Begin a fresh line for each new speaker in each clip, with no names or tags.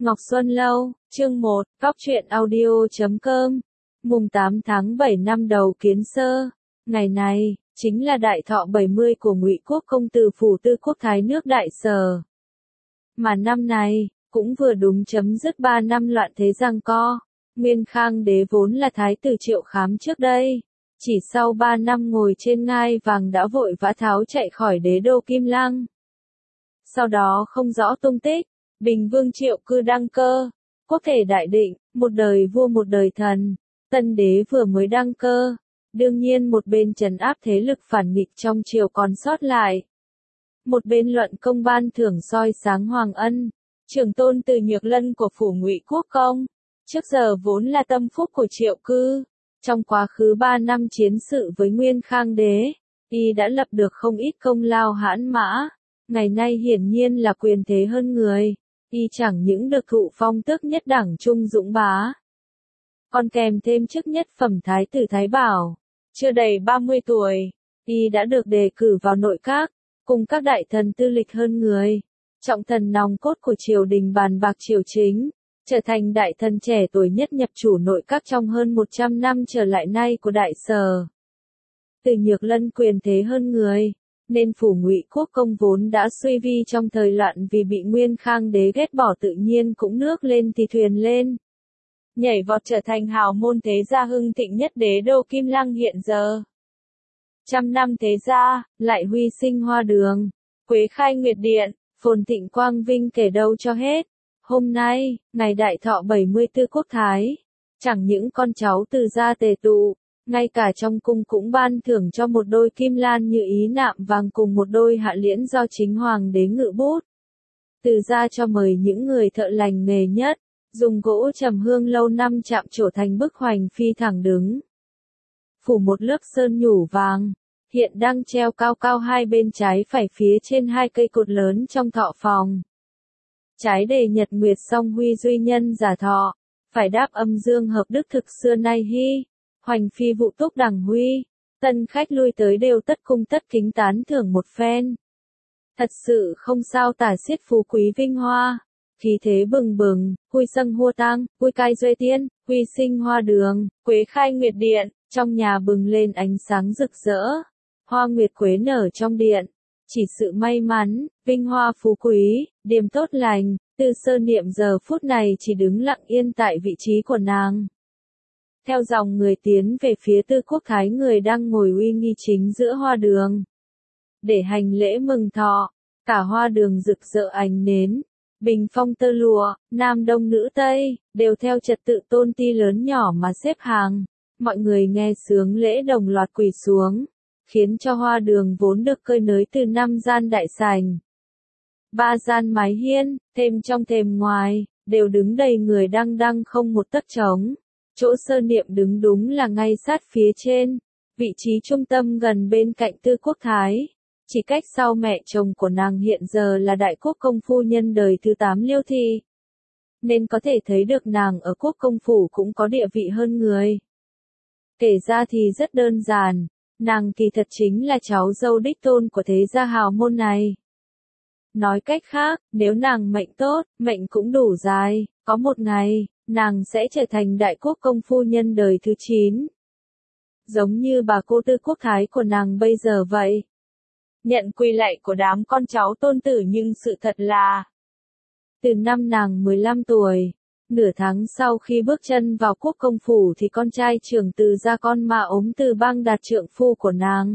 Ngọc Xuân Lâu, chương 1, Góc truyện audio.com. Mùng 8 tháng 7 năm Đầu Kiến Sơ. Ngày này, chính là đại thọ 70 của Ngụy Quốc công từ phủ Tư Quốc Thái nước Đại Sở. Mà năm này, cũng vừa đúng chấm dứt 3 năm loạn thế giằng co. Nguyên Khang đế vốn là thái tử Triệu Khám trước đây. Chỉ sau 3 năm ngồi trên ngai vàng đã vội vã tháo chạy khỏi đế đô Kim Lăng. Sau đó không rõ tung tích. Bình Vương Triệu Cư đăng cơ, quốc thể đại định, một đời vua một đời thần, tân đế vừa mới đăng cơ, đương nhiên một bên trấn áp thế lực phản nghịch trong triều còn sót lại. Một bên luận công ban thưởng soi sáng Hoàng Ân, trưởng tôn từ Nhược Lân của phủ Ngụy Quốc công, trước giờ vốn là tâm phúc của Triệu Cư, trong quá khứ 3 năm chiến sự với Nguyên Khang đế, y đã lập được không ít công lao hãn mã, ngày nay hiển nhiên là quyền thế hơn người. Y chẳng những được thụ phong tước nhất đẳng trung dũng bá, còn kèm thêm chức nhất phẩm thái tử Thái Bảo. Chưa đầy 30 tuổi, Y đã được đề cử vào nội các, cùng các đại thần tư lịch hơn người, trọng thần nòng cốt của triều đình bàn bạc triều chính, trở thành đại thần trẻ tuổi nhất nhập chủ nội các trong hơn 100 năm trở lại nay của Đại Sở. Từ Nhược Lân quyền thế hơn người, nên phủ Ngụy Quốc công vốn đã suy vi trong thời loạn vì bị Nguyên Khang đế ghét bỏ tự nhiên cũng nước lên thì thuyền lên. Nhảy vọt trở thành hào môn thế gia hưng thịnh nhất đế đô Kim Lăng hiện giờ. Trăm năm thế gia, lại huy sinh hoa đường, quế khai nguyệt điện, phồn thịnh quang vinh kể đâu cho hết. Hôm nay, ngày đại thọ 74 quốc thái, chẳng những con cháu từ gia tề tụ, ngay cả trong cung cũng ban thưởng cho một đôi kim lan như ý nạm vàng cùng một đôi hạ liễn do chính hoàng đế ngự bút. Từ gia cho mời những người thợ lành nghề nhất, dùng gỗ trầm hương lâu năm chạm trổ thành bức hoành phi thẳng đứng. Phủ một lớp sơn nhủ vàng, hiện đang treo cao cao hai bên trái phải phía trên hai cây cột lớn trong thọ phòng. Trái đề nhật nguyệt song huy duy nhân giả thọ, phải đáp âm dương hợp đức thực xưa nay hy. Hoành phi vụ túc đẳng huy, tân khách lui tới đều tất cung tất kính tán thưởng một phen. Thật sự không sao tả xiết phú quý vinh hoa, khí thế bừng bừng, huy sâng hua tang, huy cai duy tiên, huy sinh hoa đường, quế khai nguyệt điện, trong nhà bừng lên ánh sáng rực rỡ, hoa nguyệt quế nở trong điện, chỉ sự may mắn, vinh hoa phú quý, điềm tốt lành, Tư Sơ Niệm giờ phút này chỉ đứng lặng yên tại vị trí của nàng. Theo dòng người tiến về phía Tư Quốc Thái người đang ngồi uy nghi chính giữa hoa đường. Để hành lễ mừng thọ, cả hoa đường rực rỡ ánh nến, bình phong tơ lụa, nam đông nữ tây, đều theo trật tự tôn ti lớn nhỏ mà xếp hàng. Mọi người nghe sướng lễ đồng loạt quỳ xuống, khiến cho hoa đường vốn được cơi nới từ 5 gian đại sảnh, 3 gian mái hiên, thêm trong thềm ngoài, đều đứng đầy người đăng đăng không một tấc trống. Chỗ Sơ Niệm đứng đúng là ngay sát phía trên, vị trí trung tâm gần bên cạnh Tư Quốc Thái, chỉ cách sau mẹ chồng của nàng hiện giờ là Đại Quốc công phu nhân đời thứ 8 Liêu Thị. Nên có thể thấy được nàng ở Quốc công phủ cũng có địa vị hơn người. Kể ra thì rất đơn giản, nàng kỳ thật chính là cháu dâu đích tôn của thế gia hào môn này. Nói cách khác, nếu nàng mệnh tốt, mệnh cũng đủ dài, có một ngày, nàng sẽ trở thành Đại Quốc công phu nhân đời thứ 9. Giống như bà cô Tư Quốc Thái của nàng bây giờ vậy. Nhận quỳ lạy của đám con cháu tôn tử nhưng sự thật là, từ năm nàng 15 tuổi, nửa tháng sau khi bước chân vào Quốc công phủ thì con trai trưởng Từ gia con Ma Ốm Từ Bang Đạt trượng phu của nàng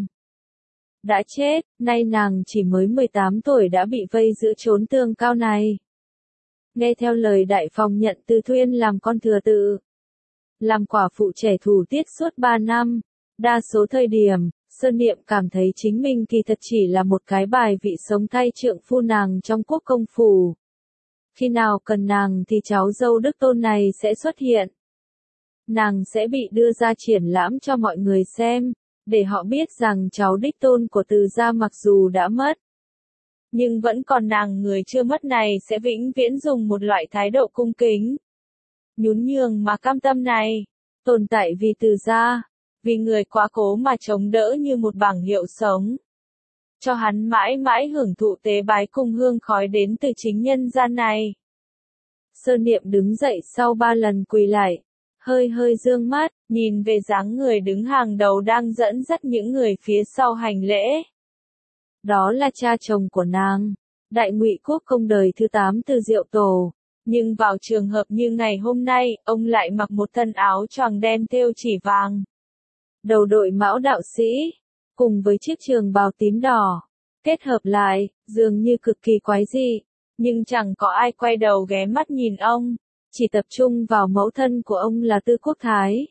đã chết, nay nàng chỉ mới 18 tuổi đã bị vây giữa chốn tường cao này. Nghe theo lời đại phòng nhận Từ Thuyên làm con thừa tự, làm quả phụ trẻ thủ tiết suốt 3 năm, đa số thời điểm, Sơ Niệm cảm thấy chính mình kỳ thật chỉ là một cái bài vị sống thay trượng phu nàng trong Quốc công phủ. Khi nào cần nàng thì cháu dâu đức tôn này sẽ xuất hiện. Nàng sẽ bị đưa ra triển lãm cho mọi người xem, để họ biết rằng cháu đích tôn của Từ gia mặc dù đã mất, nhưng vẫn còn nàng người chưa mất này sẽ vĩnh viễn dùng một loại thái độ cung kính, nhún nhường mà cam tâm này, tồn tại vì Từ gia, vì người quá cố mà chống đỡ như một bảng hiệu sống. Cho hắn mãi mãi hưởng thụ tế bái cung hương khói đến từ chính nhân gian này. Sơ Niệm đứng dậy sau 3 lần quỳ lại, hơi hơi dương mắt, nhìn về dáng người đứng hàng đầu đang dẫn dắt những người phía sau hành lễ. Đó là cha chồng của nàng, Đại Ngụy Quốc công đời thứ 8 Từ Diệu Tổ. Nhưng vào trường hợp như ngày hôm nay, ông lại mặc một thân áo choàng đen thêu chỉ vàng. Đầu đội mão đạo sĩ, cùng với chiếc trường bào tím đỏ, kết hợp lại, dường như cực kỳ quái dị. Nhưng chẳng có ai quay đầu ghé mắt nhìn ông, chỉ tập trung vào mẫu thân của ông là Tư Quốc Thái.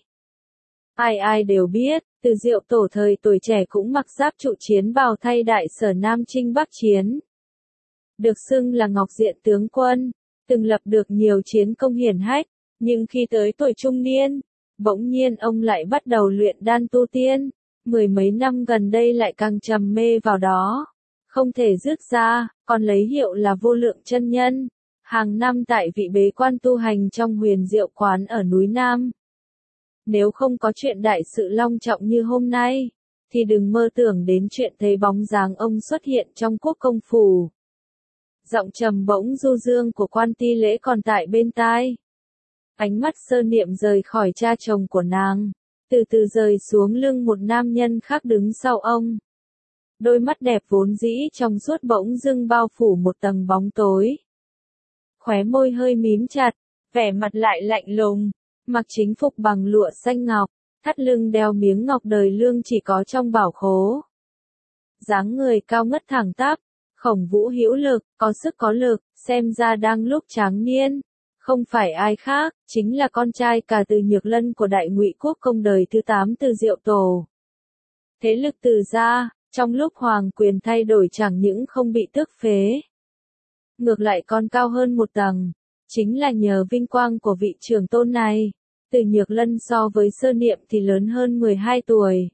Ai ai đều biết, Từ Diệu Tổ thời tuổi trẻ cũng mặc giáp trụ chiến bào thay đại sở Nam Chinh Bắc chiến. Được xưng là Ngọc Diện tướng quân, từng lập được nhiều chiến công hiển hách, nhưng khi tới tuổi trung niên, bỗng nhiên ông lại bắt đầu luyện đan tu tiên, 10 mấy năm gần đây lại càng trầm mê vào đó, không thể dứt ra, còn lấy hiệu là Vô Lượng Chân Nhân, hàng năm tại vị bế quan tu hành trong Huyền Diệu Quán ở núi Nam. Nếu không có chuyện đại sự long trọng như hôm nay, thì đừng mơ tưởng đến chuyện thấy bóng dáng ông xuất hiện trong quốc công phủ. Giọng trầm bỗng du dương của Quan Ti Lễ còn tại bên tai. Ánh mắt Sơ Niệm rời khỏi cha chồng của nàng, từ từ rời xuống lưng một nam nhân khác đứng sau ông. Đôi mắt đẹp vốn dĩ trong suốt bỗng dưng bao phủ một tầng bóng tối. Khóe môi hơi mím chặt, vẻ mặt lại lạnh lùng, mặc chính phục bằng lụa xanh ngọc, thắt lưng đeo miếng ngọc đời lương chỉ có trong bảo khố. Dáng người cao ngất thẳng tắp, khổng vũ hữu lực, có sức có lực, xem ra đang lúc tráng niên. Không phải ai khác, chính là con trai cả Từ Nhược Lân của Đại Ngụy Quốc công đời thứ 8 Từ Diệu Tổ. Thế lực Từ gia, trong lúc hoàng quyền thay đổi chẳng những không bị tước phế, ngược lại còn cao hơn một tầng, chính là nhờ vinh quang của vị trưởng tôn này. Từ Nhược Lân so với Sơ Niệm thì lớn hơn 12 tuổi.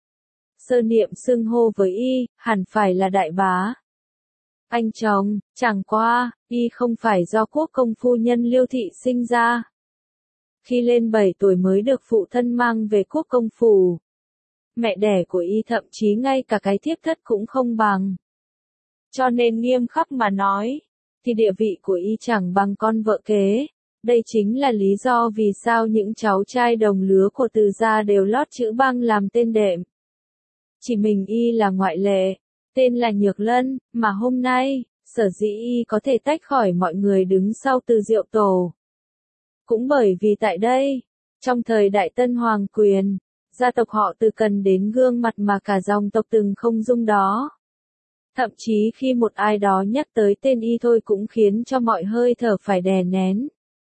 Sơ Niệm xưng hô với y, hẳn phải là đại bá. Anh chồng, chẳng qua, y không phải do quốc công phu nhân Liêu Thị sinh ra. Khi lên 7 tuổi mới được phụ thân mang về quốc công phủ. Mẹ đẻ của y thậm chí ngay cả cái thiếp thất cũng không bằng. Cho nên nghiêm khắc mà nói, thì địa vị của y chẳng bằng con vợ kế. Đây chính là lý do vì sao những cháu trai đồng lứa của Từ gia đều lót chữ Bang làm tên đệm. Chỉ mình y là ngoại lệ, tên là Nhược Lân, mà hôm nay, sở dĩ y có thể tách khỏi mọi người đứng sau Từ Diệu Tổ. Cũng bởi vì tại đây, trong thời Đại Tân Hoàng quyền, gia tộc họ Từ cần đến gương mặt mà cả dòng tộc từng không dung đó. Thậm chí khi một ai đó nhắc tới tên y thôi cũng khiến cho mọi hơi thở phải đè nén.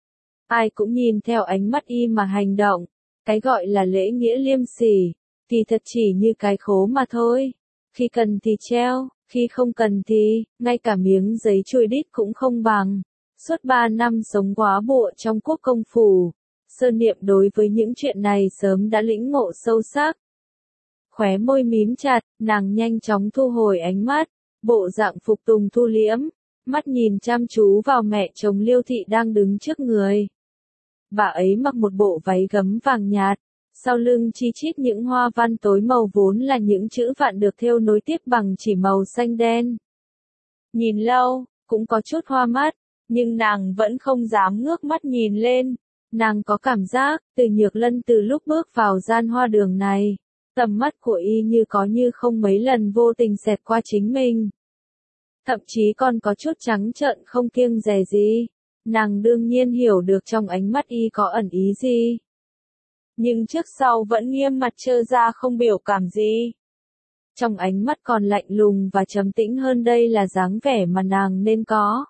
Ai cũng nhìn theo ánh mắt y mà hành động, cái gọi là lễ nghĩa liêm sỉ, thì thật chỉ như cái khố mà thôi. Khi cần thì treo, khi không cần thì, ngay cả miếng giấy chùi đít cũng không bằng. Suốt 3 năm sống quá bộ trong quốc công phủ, Sơ Niệm đối với những chuyện này sớm đã lĩnh ngộ sâu sắc. Khóe môi mím chặt, nàng nhanh chóng thu hồi ánh mắt, bộ dạng phục tùng thu liễm, mắt nhìn chăm chú vào mẹ chồng Liêu Thị đang đứng trước người. Bà ấy mặc một bộ váy gấm vàng nhạt, sau lưng chi chít những hoa văn tối màu vốn là những chữ vạn được thêu nối tiếp bằng chỉ màu xanh đen. Nhìn lâu, cũng có chút hoa mắt, nhưng nàng vẫn không dám ngước mắt nhìn lên. Nàng có cảm giác, Từ Nhược Lân từ lúc bước vào gian hoa đường này, tầm mắt của y như có như không mấy lần vô tình xẹt qua chính mình. Thậm chí còn có chút trắng trợn không kiêng dè gì. Nàng đương nhiên hiểu được trong ánh mắt y có ẩn ý gì. Nhưng trước sau vẫn nghiêm mặt trơ ra không biểu cảm gì. Trong ánh mắt còn lạnh lùng và trầm tĩnh hơn đây là dáng vẻ mà nàng nên có.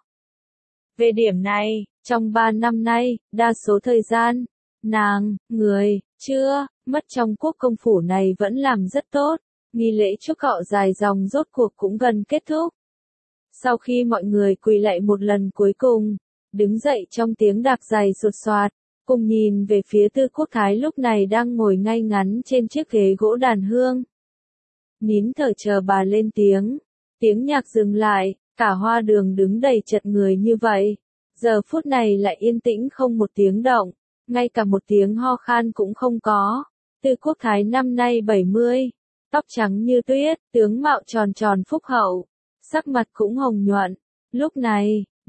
Về điểm này, trong 3 năm nay, đa số thời gian, nàng, chưa, mất trong quốc công phủ này vẫn làm rất tốt. Nghi lễ chúc họ dài dòng rốt cuộc cũng gần kết thúc. Sau khi mọi người quỳ lạy một lần cuối cùng, đứng dậy trong tiếng đạc giày sột soạt, cùng nhìn về phía Tư Quốc Thái lúc này đang ngồi ngay ngắn trên chiếc ghế gỗ đàn hương. Nín thở chờ bà lên tiếng nhạc dừng lại, cả hoa đường đứng đầy chật người như vậy. Giờ phút này lại yên tĩnh không một tiếng động, ngay cả một tiếng ho khan cũng không có. Tư Quốc Thái năm nay 70, tóc trắng như tuyết, tướng mạo tròn tròn phúc hậu, sắc mặt cũng hồng nhuận. Lúc này,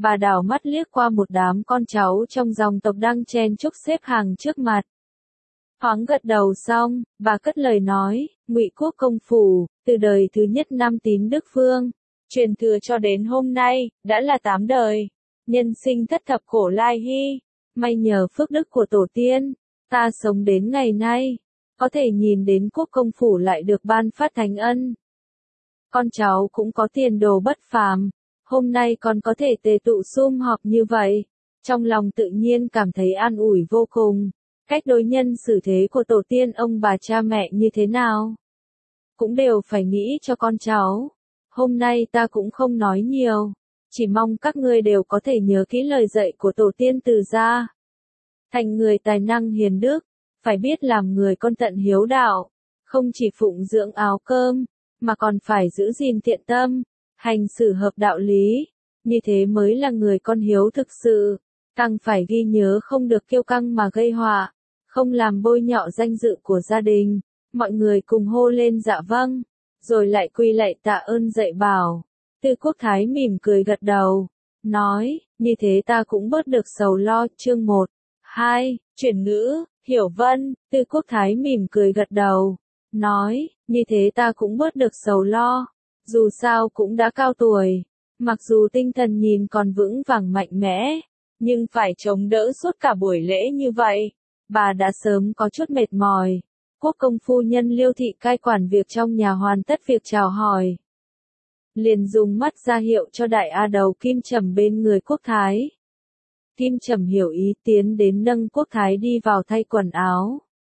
Bà đảo mắt liếc qua một đám con cháu trong dòng tộc đang chen chúc xếp hàng trước mặt. Thoáng gật đầu xong, bà cất lời nói, Ngụy Quốc công phủ, từ đời thứ nhất năm Tín Đức Vương, truyền thừa cho đến hôm nay, đã là 8 đời. Nhân sinh thất thập khổ lai hy, may nhờ phước đức của tổ tiên, ta sống đến ngày nay, có thể nhìn đến quốc công phủ lại được ban phát thánh ân. Con cháu cũng có tiền đồ bất phàm, hôm nay còn có thể tề tụ sum họp như vậy, trong lòng tự nhiên cảm thấy an ủi vô cùng. Cách đối nhân xử thế của tổ tiên ông bà cha mẹ như thế nào, cũng đều phải nghĩ cho con cháu. Hôm nay ta cũng không nói nhiều, chỉ mong các ngươi đều có thể nhớ kỹ lời dạy của tổ tiên từ gia. Thành người tài năng hiền đức, phải biết làm người con tận hiếu đạo, không chỉ phụng dưỡng áo cơm, mà còn phải giữ gìn thiện tâm, hành xử hợp đạo lý, như thế mới là người con hiếu thực sự. Càng phải ghi nhớ không được kiêu căng mà gây họa, không làm bôi nhọ danh dự của gia đình. Mọi người cùng hô lên dạ vâng, rồi lại quỳ lạy tạ ơn dạy bảo. Tư Quốc Thái mỉm cười gật đầu, nói, như thế ta cũng bớt được sầu lo. Chương 1, 2, chuyển ngữ, Hiểu Vân. Tư Quốc Thái mỉm cười gật đầu, nói, như thế ta cũng bớt được sầu lo. Dù sao cũng đã cao tuổi, mặc dù tinh thần nhìn còn vững vàng mạnh mẽ, nhưng phải chống đỡ suốt cả buổi lễ như vậy, bà đã sớm có chút mệt mỏi. Quốc công phu nhân Liêu thị cai quản việc trong nhà hoàn tất việc chào hỏi, liền dùng mắt ra hiệu cho đại a đầu Kim Trầm bên người Quốc Thái. Kim Trầm hiểu ý tiến đến nâng Quốc Thái đi vào thay quần áo.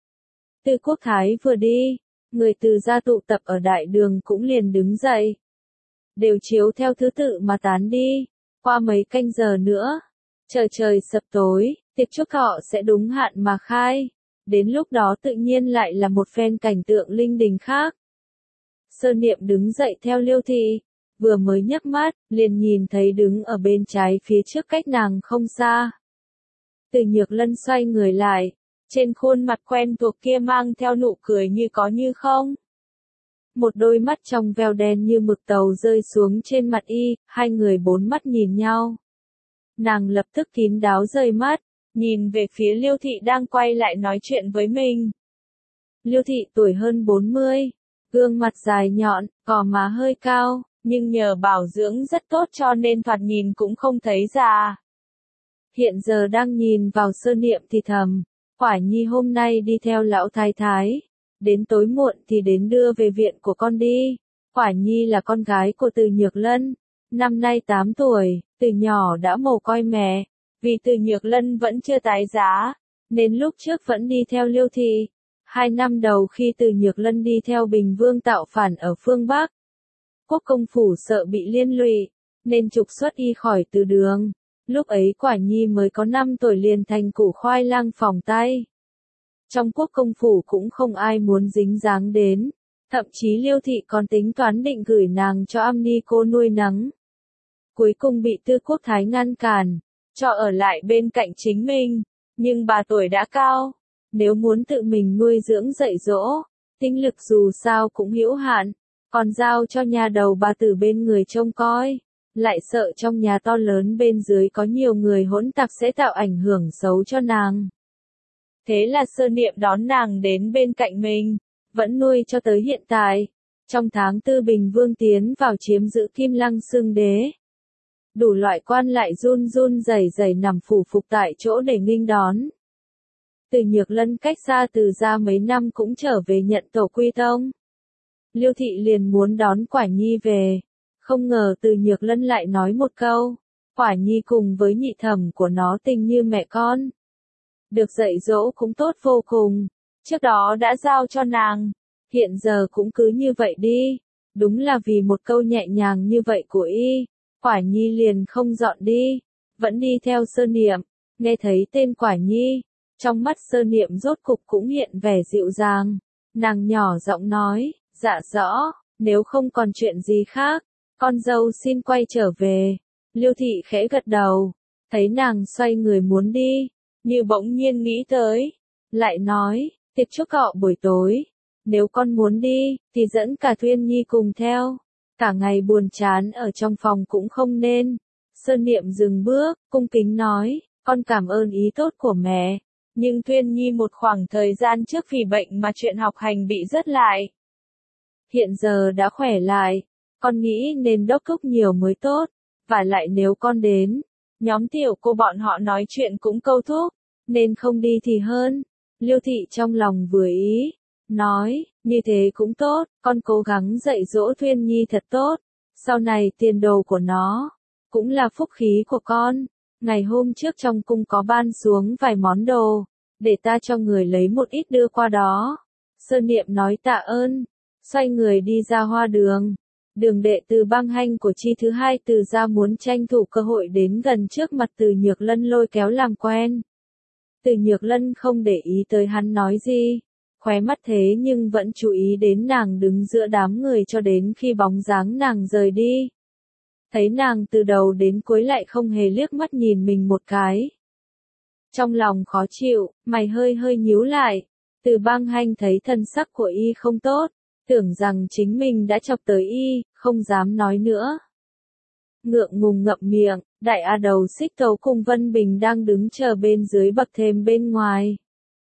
Từ Quốc Thái vừa đi, người từ gia tụ tập ở đại đường cũng liền đứng dậy, đều chiếu theo thứ tự mà tán đi. Qua mấy canh giờ nữa, trời sập tối, tiệc chúc thọ sẽ đúng hạn mà khai. Đến lúc đó tự nhiên lại là một phen cảnh tượng linh đình khác. Sơn Niệm đứng dậy theo Liêu thị, vừa mới nhấc mắt, liền nhìn thấy đứng ở bên trái phía trước cách nàng không xa. Từ Nhược Lân xoay người lại, trên khuôn mặt quen thuộc kia mang theo nụ cười như có như không. Một đôi mắt trong veo đen như mực tàu rơi xuống trên mặt y, hai người bốn mắt nhìn nhau. Nàng lập tức kín đáo rời mắt, nhìn về phía Liêu thị đang quay lại nói chuyện với mình. Liêu thị tuổi hơn 40, gương mặt dài nhọn, gò má hơi cao, nhưng nhờ bảo dưỡng rất tốt cho nên thoạt nhìn cũng không thấy già. Hiện giờ đang nhìn vào Sơn Niệm thì thầm, Quả Nhi hôm nay đi theo lão thái thái, đến tối muộn thì đến đưa về viện của con đi. Quả Nhi là con gái của Từ Nhược Lân, năm nay 8 tuổi, từ nhỏ đã mồ côi mẹ, vì Từ Nhược Lân vẫn chưa tái giá, nên lúc trước vẫn đi theo Liêu thị. 2 năm đầu khi Từ Nhược Lân đi theo Bình Vương tạo phản ở phương Bắc, quốc công phủ sợ bị liên lụy, nên trục xuất y khỏi từ đường. Lúc ấy Quả Nhi mới có 5 tuổi liền thành củ khoai lang phỏng tay. Trong quốc công phủ cũng không ai muốn dính dáng đến, thậm chí Liêu thị còn tính toán định gửi nàng cho am ni cô nuôi nấng. Cuối cùng bị Tư Quốc Thái ngăn cản, cho ở lại bên cạnh chính mình, nhưng bà tuổi đã cao, nếu muốn tự mình nuôi dưỡng dạy dỗ, tinh lực dù sao cũng hữu hạn, còn giao cho nhà đầu bà tử bên người trông coi, lại sợ trong nhà to lớn bên dưới có nhiều người hỗn tạp sẽ tạo ảnh hưởng xấu cho nàng. Thế là Sơn Niệm đón nàng đến bên cạnh mình, vẫn nuôi cho tới hiện tại. Trong tháng 4 Bình Vương tiến vào chiếm giữ Kim Lăng Xương Đế. Đủ loại quan lại run run rẩy rẩy nằm phủ phục tại chỗ để nghênh đón. Từ Nhược Lân cách xa Từ gia mấy năm cũng trở về nhận tổ quy tông. Liêu thị liền muốn đón Quả Nhi về, không ngờ Từ Nhược Lân lại nói một câu, Quả Nhi cùng với nhị thẩm của nó tình như mẹ con. Được dạy dỗ cũng tốt vô cùng, trước đó đã giao cho nàng, hiện giờ cũng cứ như vậy đi. Đúng là vì một câu nhẹ nhàng như vậy của y, Quả Nhi liền không dọn đi, vẫn đi theo Sơn Niệm. Nghe thấy tên Quả Nhi, trong mắt Sơn Niệm rốt cục cũng hiện vẻ dịu dàng. Nàng nhỏ giọng nói, dạ rõ, nếu không còn chuyện gì khác, con dâu xin quay trở về. Liêu thị khẽ gật đầu, thấy nàng xoay người muốn đi, như bỗng nhiên nghĩ tới, lại nói, tiệc chúc thọ buổi tối, nếu con muốn đi, thì dẫn cả Thuyên Nhi cùng theo. Cả ngày buồn chán ở trong phòng cũng không nên. Sơn Niệm dừng bước, cung kính nói, con cảm ơn ý tốt của mẹ. Nhưng Thuyên Nhi một khoảng thời gian trước vì bệnh mà chuyện học hành bị rớt lại. Hiện giờ đã khỏe lại, con nghĩ nên đốc thúc nhiều mới tốt. Và lại nếu con đến, nhóm tiểu cô bọn họ nói chuyện cũng câu thúc, nên không đi thì hơn. Liêu Thị trong lòng vừa ý, nói, như thế cũng tốt, con cố gắng dạy dỗ Thuyên Nhi thật tốt. Sau này tiền đồ của nó, cũng là phúc khí của con. Ngày hôm trước trong cung có ban xuống vài món đồ, để ta cho người lấy một ít đưa qua đó. Sơn Niệm nói tạ ơn, xoay người đi ra hoa đường. Đường đệ Từ Bang Hanh của Chi thứ hai Từ gia muốn tranh thủ cơ hội đến gần trước mặt Từ Nhược Lân lôi kéo làm quen. Từ Nhược Lân không để ý tới hắn nói gì, khóe mắt thế nhưng vẫn chú ý đến nàng đứng giữa đám người cho đến khi bóng dáng nàng rời đi. Thấy nàng từ đầu đến cuối lại không hề liếc mắt nhìn mình một cái. Trong lòng khó chịu, mày hơi hơi nhíu lại. Từ Bang Hanh thấy thân sắc của y không tốt, tưởng rằng chính mình đã chọc tới y, không dám nói nữa. Ngượng ngùng ngậm miệng, đại A Đầu Xích Tấu cùng Vân Bình đang đứng chờ bên dưới bậc thềm bên ngoài.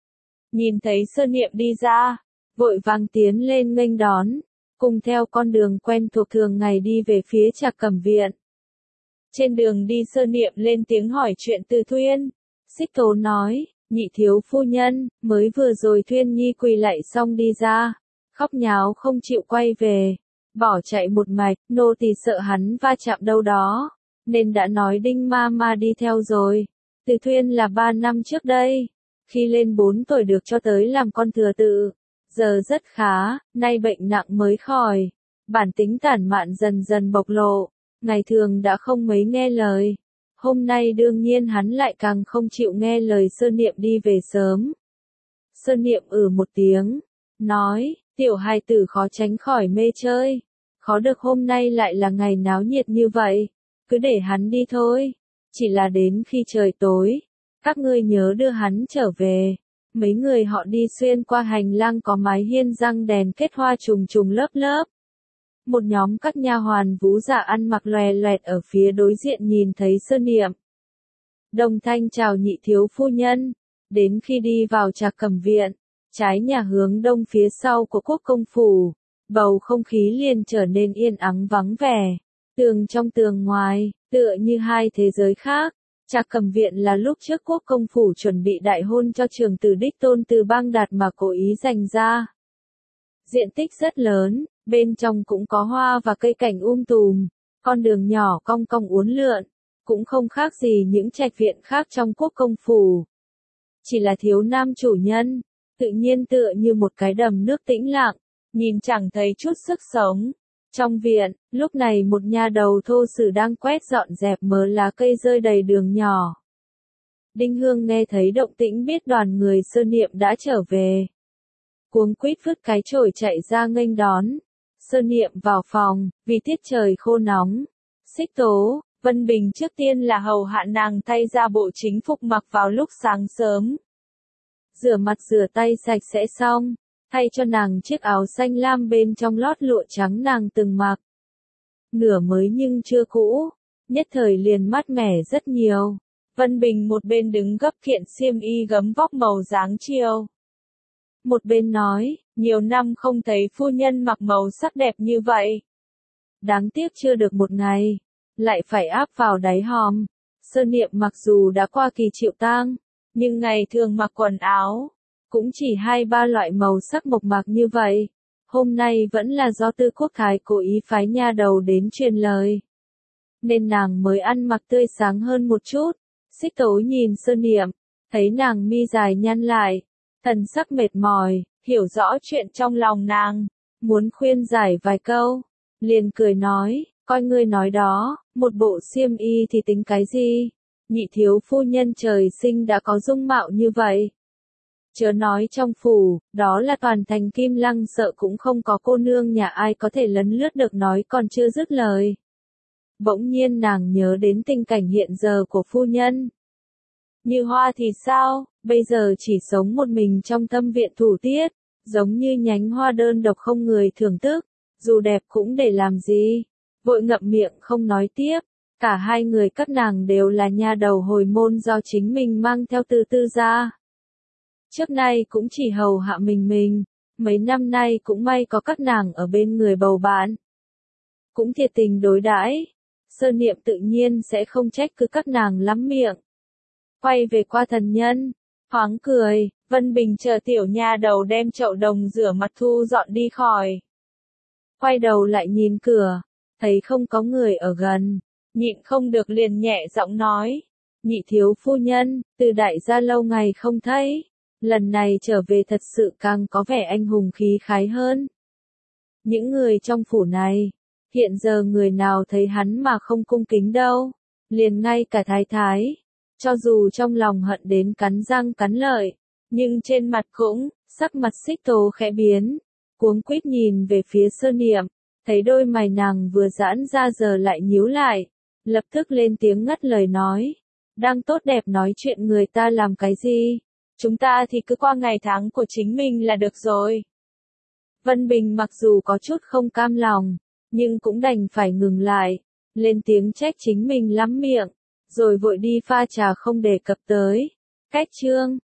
Nhìn thấy Sơn Niệm đi ra, vội vàng tiến lên nghênh đón, cùng theo con đường quen thuộc thường ngày đi về phía Trạc Cẩm Viện. Trên đường đi Sơn Niệm lên tiếng hỏi chuyện Từ Thuyên. Xích Tố nói, nhị thiếu phu nhân, mới vừa rồi Thuyên Nhi quỳ lạy xong đi ra, khóc nháo không chịu quay về, bỏ chạy một mạch, nô tỳ sợ hắn va chạm đâu đó, nên đã nói Đinh ma đi theo rồi. Từ Thuyên là 3 năm trước đây, khi lên 4 tuổi được cho tới làm con thừa tự, giờ rất khá, nay bệnh nặng mới khỏi, bản tính tản mạn dần dần bộc lộ, ngày thường đã không mấy nghe lời. Hôm nay đương nhiên hắn lại càng không chịu nghe lời Sơn Niệm đi về sớm. Sơn Niệm một tiếng, nói, tiểu hài tử khó tránh khỏi mê chơi, khó được hôm nay lại là ngày náo nhiệt như vậy, cứ để hắn đi thôi, chỉ là đến khi trời tối, các ngươi nhớ đưa hắn trở về. Mấy người họ đi xuyên qua hành lang có mái hiên răng đèn kết hoa trùng trùng lớp lớp. Một nhóm các nha hoàn vú dạ ăn mặc lòe loẹt ở phía đối diện nhìn thấy Sơn Niệm. Đồng thanh chào nhị thiếu phu nhân, đến khi đi vào Trạc Cẩm Viện, trái nhà hướng đông phía sau của Quốc công phủ, bầu không khí liền trở nên yên ắng vắng vẻ, tường trong tường ngoài, tựa như hai thế giới khác. Trạc Cẩm Viện là lúc trước Quốc công phủ chuẩn bị đại hôn cho trưởng tử đích tôn Từ Bang Đạt mà cố ý dành ra. Diện tích rất lớn, bên trong cũng có hoa và cây cảnh tùm, con đường nhỏ cong cong uốn lượn, cũng không khác gì những trạch viện khác trong Quốc công phủ. Chỉ là thiếu nam chủ nhân, tự nhiên tựa như một cái đầm nước tĩnh lặng, nhìn chẳng thấy chút sức sống. Trong viện, lúc này một nha đầu thô sử đang quét dọn dẹp mớ lá cây rơi đầy đường nhỏ. Đinh Hương nghe thấy động tĩnh biết đoàn người Sơn Niệm đã trở về. Cuống quýt vứt cái chổi chạy ra nghênh đón. Sơn Niệm vào phòng, vì tiết trời khô nóng. Xích Tố, Vân Bình trước tiên là hầu hạ nàng thay ra bộ chính phục mặc vào lúc sáng sớm. Rửa mặt rửa tay sạch sẽ xong, thay cho nàng chiếc áo xanh lam bên trong lót lụa trắng nàng từng mặc. Nửa mới nhưng chưa cũ, nhất thời liền mát mẻ rất nhiều. Vân Bình một bên đứng gấp kiện xiêm y gấm vóc màu dáng chiều. Một bên nói, nhiều năm không thấy phu nhân mặc màu sắc đẹp như vậy. Đáng tiếc chưa được một ngày, lại phải áp vào đáy hòm. Sơn Niệm mặc dù đã qua kỳ chịu tang, nhưng ngày thường mặc quần áo, cũng chỉ 2-3 loại màu sắc mộc mạc như vậy. Hôm nay vẫn là do Tư Quốc Thái cố ý phái nha đầu đến truyền lời, nên nàng mới ăn mặc tươi sáng hơn một chút. Xích Tố nhìn Sơn Niệm, thấy nàng mi dài nhăn lại, thần sắc mệt mỏi, hiểu rõ chuyện trong lòng nàng, muốn khuyên giải vài câu, liền cười nói, coi ngươi nói đó, một bộ xiêm y thì tính cái gì, nhị thiếu phu nhân trời sinh đã có dung mạo như vậy. Chớ nói trong phủ, đó là toàn thành Kim Lăng sợ cũng không có cô nương nhà ai có thể lấn lướt được nói còn chưa dứt lời. Bỗng nhiên nàng nhớ đến tình cảnh hiện giờ của phu nhân. Như Hoa thì sao, bây giờ chỉ sống một mình trong Thâm Viện Thủ Tiết, giống như nhánh hoa đơn độc không người thưởng thức, dù đẹp cũng để làm gì. Vội ngậm miệng không nói tiếp, Cả hai người các nàng đều là nha đầu hồi môn do chính mình mang theo từ Tư gia. Trước nay cũng chỉ hầu hạ mình, mấy năm nay cũng may có các nàng ở bên người bầu bạn. Cũng thiệt tình đối đãi, Sơ Niệm tự nhiên sẽ không trách cứ các nàng lắm miệng. Quay về qua thần nhân, thoáng cười, Vân Bình chờ tiểu nha đầu đem chậu đồng rửa mặt thu dọn đi khỏi. Quay đầu lại nhìn cửa, thấy không có người ở gần, nhịn không được liền nhẹ giọng nói, nhị thiếu phu nhân, từ đại gia lâu ngày không thấy, lần này trở về thật sự càng có vẻ anh hùng khí khái hơn. Những người trong phủ này, hiện giờ người nào thấy hắn mà không cung kính đâu, liền ngay cả thái thái, cho dù trong lòng hận đến cắn răng cắn lợi, nhưng trên mặt cũng, sắc mặt Xích Tố khẽ biến, cuống quýt nhìn về phía Sơ Niệm, thấy đôi mày nàng vừa giãn ra giờ lại nhíu lại, lập tức lên tiếng ngắt lời nói, đang tốt đẹp nói chuyện người ta làm cái gì, chúng ta thì cứ qua ngày tháng của chính mình là được rồi. Vân Bình mặc dù có chút không cam lòng, nhưng cũng đành phải ngừng lại, lên tiếng trách chính mình lắm miệng, rồi vội đi pha trà không đề cập tới. Cách chương